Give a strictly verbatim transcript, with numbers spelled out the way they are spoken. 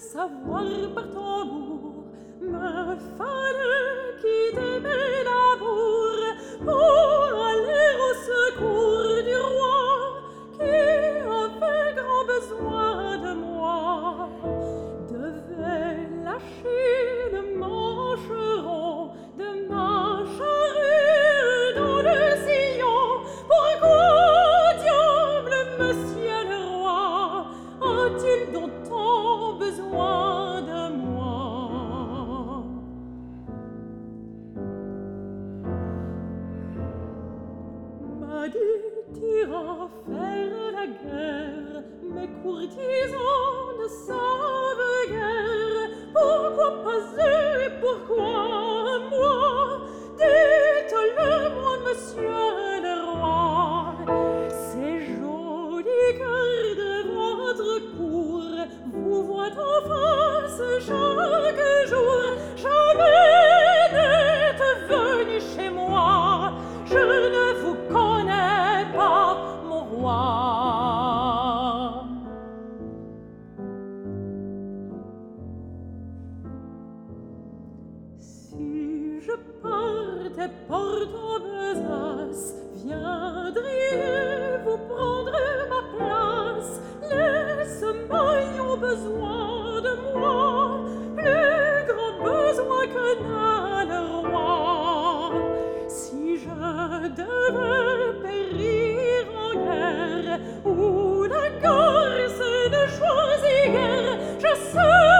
savoir par tambour, me fallait quitter mes labours pour aller au secours du roi qui avait grand besoin de moi. Devait lâcher le mancheron de ma charrue dans le sillon. Pourquoi, diable, monsieur le roi, a-t-il donc tant besoin de moi? M'a dit, t'iras faire la guerre, mes courtisans ne savent guère. Pourquoi pas eux et pourquoi moi? Dites-le-moi, monsieur le roi. Ces jolis cœurs de votre cour vous voient en face chaque jour. Jamais n'êtes venu chez moi, je ne vous connais pas, mon roi. Si je partais porte en besace, viendriez-vous prendre ma place? Les semailles ont besoin de moi, plus grand besoin que n'a le roi. Si je devais périr en guerre, où la Corse ne choisit guère, je serais